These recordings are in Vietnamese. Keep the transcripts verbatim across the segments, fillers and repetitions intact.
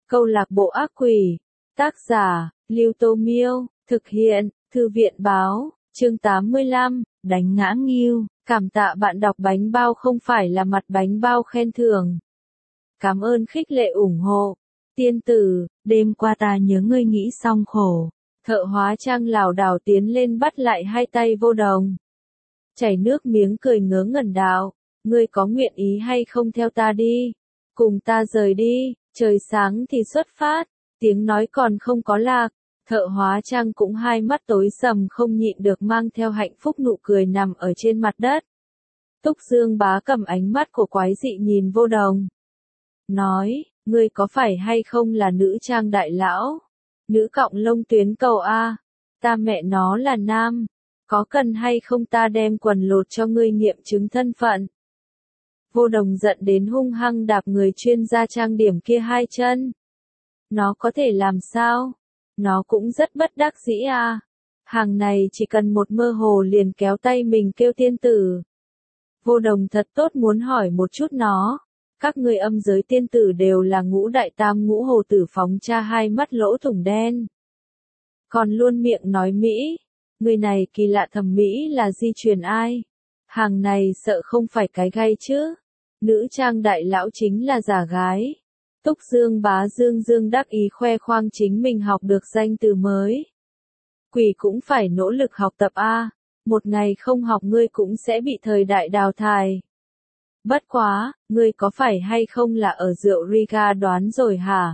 Câu lạc bộ ác quỷ. Tác giả, Lưu Tô Miêu. Thực hiện, Thư viện Báo. Chương tám mươi lăm, đánh ngã Ngưu. Cảm tạ bạn đọc bánh bao không phải là mặt bánh bao khen thưởng. Cảm ơn khích lệ ủng hộ. Tiên tử, đêm qua ta nhớ ngươi nghĩ xong khổ. Thợ hóa trang lảo đảo tiến lên bắt lại hai tay Vô Đồng. Chảy nước miếng cười ngớ ngẩn đạo, ngươi có nguyện ý hay không theo ta đi? Cùng ta rời đi, trời sáng thì xuất phát. Tiếng nói còn không có lạc, thợ hóa trang cũng hai mắt tối sầm không nhịn được mang theo hạnh phúc nụ cười nằm ở trên mặt đất. Túc Dương Bá cầm ánh mắt của quái dị nhìn Vô Đồng. Nói, ngươi có phải hay không là nữ trang đại lão? Nữ cọng lông tuyến cầu A. Ta mẹ nó là nam. Có cần hay không ta đem quần lột cho ngươi nghiệm chứng thân phận? Vô Đồng giận đến hung hăng đạp người chuyên gia trang điểm kia hai chân. Nó có thể làm sao? Nó cũng rất bất đắc dĩ à. Hàng này chỉ cần một mơ hồ liền kéo tay mình kêu tiên tử. Vô Đồng thật tốt muốn hỏi một chút nó. Các ngươi âm giới tiên tử đều là ngũ đại tam ngũ hồ tử phóng cha hai mắt lỗ thủng đen. Còn luôn miệng nói Mỹ. Người này kỳ lạ thẩm mỹ là di truyền ai? Hàng này sợ không phải cái gai chứ? Nữ trang đại lão chính là giả gái. Túc Dương Bá dương dương đắc ý khoe khoang chính mình học được danh từ mới. Quỷ cũng phải nỗ lực học tập a, một ngày không học ngươi cũng sẽ bị thời đại đào thải. Bất quá, ngươi có phải hay không là ở rượu Riga đoán rồi hả?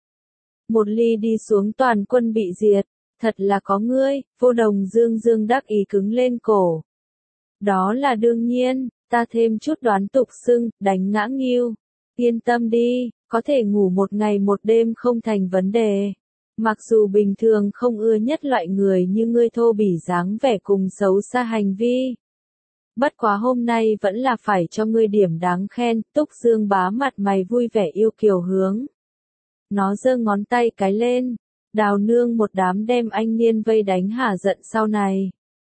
Một ly đi xuống toàn quân bị diệt, thật là có ngươi, Vô Đồng dương dương đắc ý cứng lên cổ. Đó là đương nhiên, ta thêm chút đoán tục xưng, đánh ngã Ngưu. Yên tâm đi, có thể ngủ một ngày một đêm không thành vấn đề. Mặc dù bình thường không ưa nhất loại người như ngươi thô bỉ dáng vẻ cùng xấu xa hành vi. Bất quá hôm nay vẫn là phải cho ngươi điểm đáng khen, Túc Dương Bá mặt mày vui vẻ yêu kiều hướng. Nó giơ ngón tay cái lên, Đào Nương một đám đem anh niên vây đánh hả giận sau này.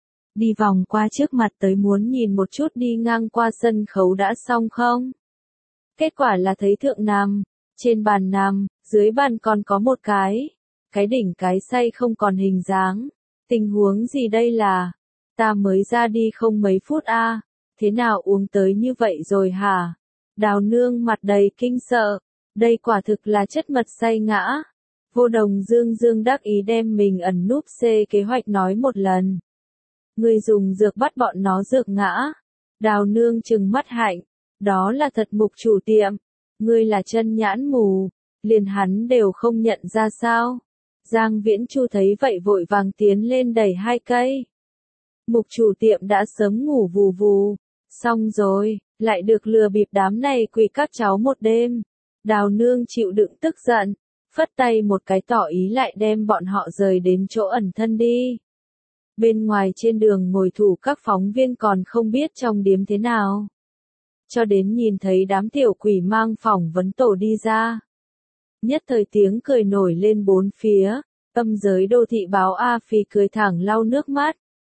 Đi vòng qua trước mặt tới muốn nhìn một chút đi ngang qua sân khấu đã xong không? Kết quả là thấy thượng nằm, trên bàn nằm, dưới bàn còn có một cái. Cái đỉnh cái say không còn hình dáng. Tình huống gì đây là? Ta mới ra đi không mấy phút a, à? Thế nào uống tới như vậy rồi hả? Đào Nương mặt đầy kinh sợ. Đây quả thực là chất mật say ngã. Vô Đồng dương dương đắc ý đem mình ẩn núp xê kế hoạch nói một lần. Ngươi dùng dược bắt bọn nó dược ngã. Đào Nương trừng mắt hạnh. Đó là thật mục chủ tiệm. Ngươi là chân nhãn mù. Liền hắn đều không nhận ra sao. Giang Viễn Chu thấy vậy vội vàng tiến lên đẩy hai cây. Mục chủ tiệm đã sớm ngủ vù vù. Xong rồi, lại được lừa bịp đám này quỷ các cháu một đêm. Đào Nương chịu đựng tức giận. Phất tay một cái tỏ ý lại đem bọn họ rời đến chỗ ẩn thân đi. Bên ngoài trên đường ngồi thủ các phóng viên còn không biết trong điếm thế nào. Cho đến nhìn thấy đám tiểu quỷ mang phỏng vấn tổ đi ra. Nhất thời tiếng cười nổi lên bốn phía, âm giới đô thị báo A Phi cười thẳng lau nước mắt.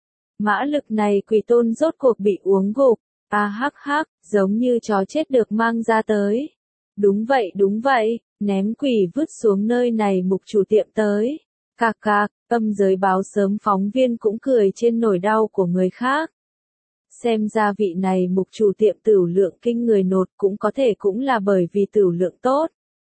Mã lực này quỷ tôn rốt cuộc bị uống gục, a hắc hắc, giống như chó chết được mang ra tới. Đúng vậy đúng vậy, ném quỷ vứt xuống nơi này mục chủ tiệm tới. Cạc cạc, âm giới báo sớm phóng viên cũng cười trên nỗi đau của người khác. Xem ra vị này mục chủ tiệm tửu lượng kinh người nột cũng có thể cũng là bởi vì tửu lượng tốt.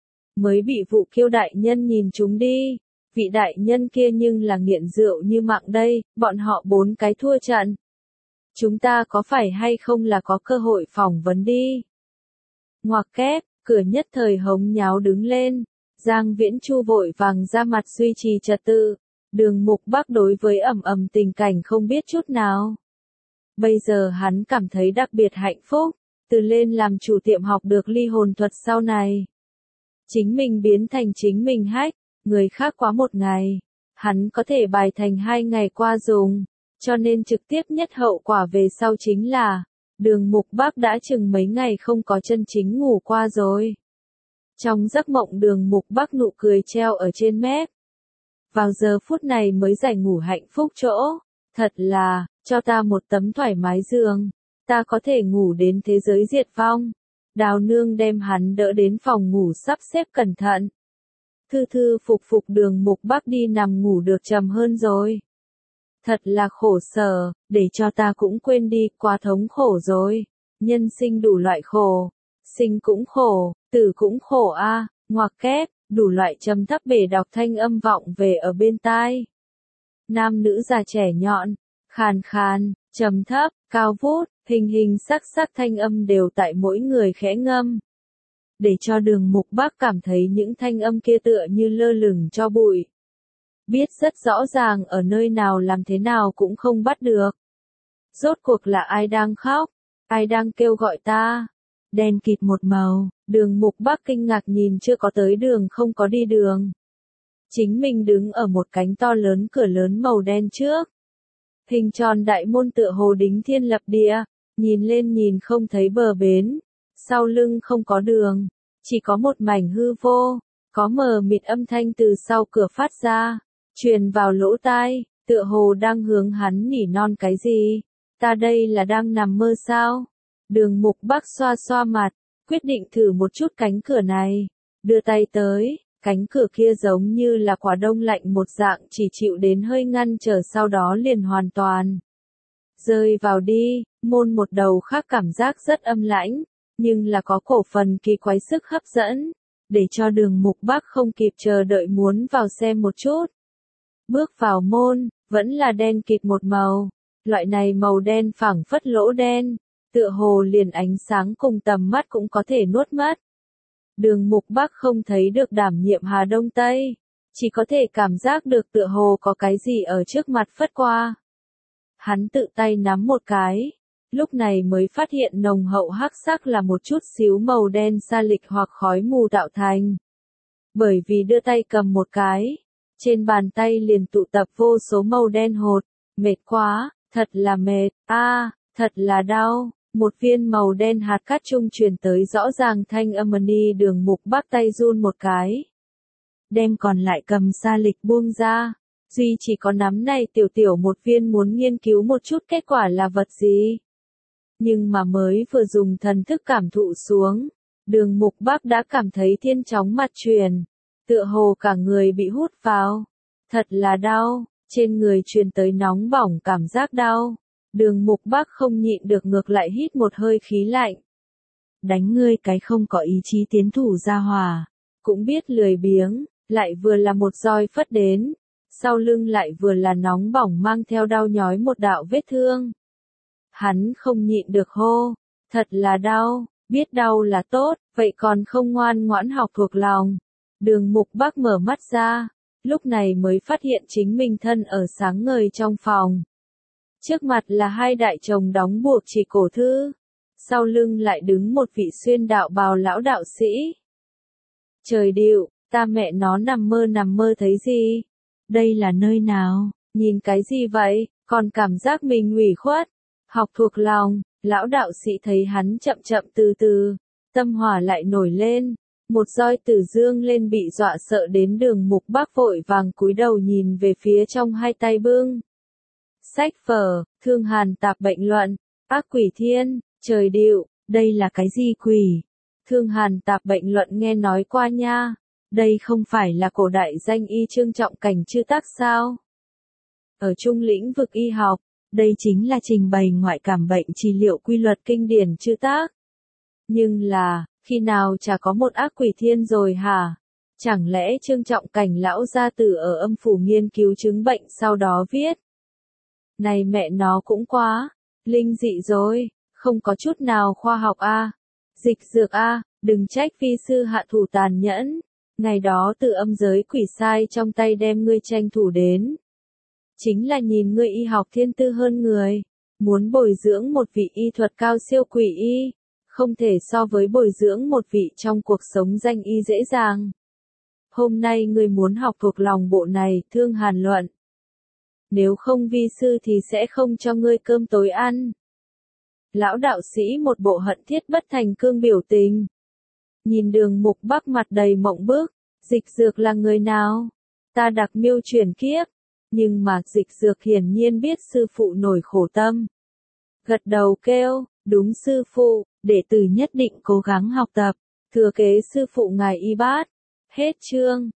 Mới bị vụ Kiêu đại nhân nhìn chúng đi. Vị đại nhân kia nhưng là nghiện rượu như mạng đây, bọn họ bốn cái thua trận. Chúng ta có phải hay không là có cơ hội phỏng vấn đi? Ngoặc kép, cửa nhất thời hống nháo đứng lên. Giang Viễn Chu vội vàng ra mặt duy trì trật tự. Đường Mục Bắc đối với ầm ầm tình cảnh không biết chút nào. Bây giờ hắn cảm thấy đặc biệt hạnh phúc, từ lên làm chủ tiệm học được ly hồn thuật sau này. Chính mình biến thành chính mình hack, người khác quá một ngày, hắn có thể bài thành hai ngày qua dùng, cho nên trực tiếp nhất hậu quả về sau chính là, Đường Mục Bắc đã chừng mấy ngày không có chân chính ngủ qua rồi. Trong giấc mộng Đường Mục Bắc nụ cười treo ở trên mép. Vào giờ phút này mới giải ngủ hạnh phúc chỗ, thật là, cho ta một tấm thoải mái giường, ta có thể ngủ đến thế giới diệt vong. Đào Nương đem hắn đỡ đến phòng ngủ sắp xếp cẩn thận. thư thư phục phục Đường Mục Bắc đi nằm ngủ được trầm hơn rồi. Thật là khổ sở, để cho ta cũng quên đi, quá thống khổ rồi. Nhân sinh đủ loại khổ, sinh cũng khổ, tử cũng khổ a, à, ngoặc kép, đủ loại trầm thấp bể đọc thanh âm vọng về ở bên tai. Nam nữ già trẻ nhọn, khàn khàn, trầm thấp, cao vút, hình hình sắc sắc thanh âm đều tại mỗi người khẽ ngâm. Để cho Đường Mục Bắc cảm thấy những thanh âm kia tựa như lơ lửng cho bụi. Biết rất rõ ràng ở nơi nào làm thế nào cũng không bắt được. Rốt cuộc là ai đang khóc, ai đang kêu gọi ta? Đen kịt một màu, Đường Mục Bắc kinh ngạc nhìn chưa có tới đường không có đi đường. Chính mình đứng ở một cánh to lớn cửa lớn màu đen trước. Hình tròn đại môn tựa hồ đính thiên lập địa, nhìn lên nhìn không thấy bờ bến. Sau lưng không có đường, chỉ có một mảnh hư vô, có mờ mịt âm thanh từ sau cửa phát ra, truyền vào lỗ tai, tựa hồ đang hướng hắn nỉ non cái gì. Ta đây là đang nằm mơ sao? Đường Mục Bắc xoa xoa mặt, quyết định thử một chút cánh cửa này, đưa tay tới, cánh cửa kia giống như là quả đông lạnh một dạng chỉ chịu đến hơi ngăn trở sau đó liền hoàn toàn rơi vào đi, môn một đầu khác cảm giác rất âm lãnh, nhưng là có cổ phần kỳ quái sức hấp dẫn, để cho Đường Mục Bắc không kịp chờ đợi muốn vào xem một chút. Bước vào môn, vẫn là đen kịt một màu, loại này màu đen phẳng phất lỗ đen, tựa hồ liền ánh sáng cùng tầm mắt cũng có thể nuốt mất. Đường Mục Bắc không thấy được đảm nhiệm Hà Đông Tây, chỉ có thể cảm giác được tựa hồ có cái gì ở trước mặt phất qua. Hắn tự tay nắm một cái, lúc này mới phát hiện nồng hậu hắc sắc là một chút xíu màu đen sa lịch hoặc khói mù tạo thành. Bởi vì đưa tay cầm một cái, trên bàn tay liền tụ tập vô số màu đen hột, mệt quá, thật là mệt, a, à, thật là đau. Một viên màu đen hạt cát trung truyền tới rõ ràng thanh âm ni. Đường Mục Bắc tay run một cái, đem còn lại cầm sa lịch buông ra, duy chỉ có nắm này tiểu tiểu một viên muốn nghiên cứu một chút kết quả là vật gì. Nhưng mà mới vừa dùng thần thức cảm thụ xuống, Đường Mục Bắc đã cảm thấy thiên chóng mặt truyền, tựa hồ cả người bị hút vào, thật là đau, trên người truyền tới nóng bỏng cảm giác đau. Đường Mục Bắc không nhịn được ngược lại hít một hơi khí lạnh. Đánh ngươi cái không có ý chí tiến thủ ra hòa, cũng biết lười biếng, lại vừa là một roi phất đến, sau lưng lại vừa là nóng bỏng mang theo đau nhói một đạo vết thương. Hắn không nhịn được hô, thật là đau, biết đau là tốt, vậy còn không ngoan ngoãn học thuộc lòng. Đường Mục Bắc mở mắt ra, lúc này mới phát hiện chính mình thân ở sáng ngời trong phòng. Trước mặt là hai đại chồng đóng buộc chỉ cổ thư, sau lưng lại đứng một vị xuyên đạo bào lão đạo sĩ. Trời điệu, ta mẹ nó nằm mơ nằm mơ thấy gì? Đây là nơi nào? Nhìn cái gì vậy? Còn cảm giác mình ủy khuất. Học thuộc lòng, lão đạo sĩ thấy hắn chậm chậm từ từ, tâm hỏa lại nổi lên. Một roi từ dương lên bị dọa sợ đến Đường Mục Bắc vội vàng cúi đầu nhìn về phía trong hai tay bưng. Sách vở, Thương Hàn Tạp Bệnh Luận, Ác Quỷ Thiên, trời điệu, đây là cái gì quỷ? Thương Hàn Tạp Bệnh Luận nghe nói qua nha, đây không phải là cổ đại danh y Trương Trọng Cảnh chư tác sao? Ở trung lĩnh vực y học, đây chính là trình bày ngoại cảm bệnh trị liệu quy luật kinh điển chư tác. Nhưng là, khi nào chả có một ác quỷ thiên rồi hả? Chẳng lẽ Trương Trọng Cảnh lão gia tử ở âm phủ nghiên cứu chứng bệnh sau đó viết? Này mẹ nó cũng quá, linh dị rồi, không có chút nào khoa học a, à. Dịch dược a, à, đừng trách vi sư hạ thủ tàn nhẫn, ngày đó từ âm giới quỷ sai trong tay đem ngươi tranh thủ đến. Chính là nhìn ngươi y học thiên tư hơn người, muốn bồi dưỡng một vị y thuật cao siêu quỷ y, không thể so với bồi dưỡng một vị trong cuộc sống danh y dễ dàng. Hôm nay ngươi muốn học thuộc lòng bộ này, Thương Hàn Luận. Nếu không vi sư thì sẽ không cho ngươi cơm tối ăn. Lão đạo sĩ một bộ hận thiết bất thành cương biểu tình. Nhìn Đường Mục Bắc mặt đầy mộng bức, Dịch Dược là người nào? Ta đặc miêu chuyển kiếp. Nhưng mà Dịch Dược hiển nhiên biết sư phụ nổi khổ tâm. Gật đầu kêu, đúng sư phụ, đệ tử nhất định cố gắng học tập, thừa kế sư phụ ngài y bát. Hết chương.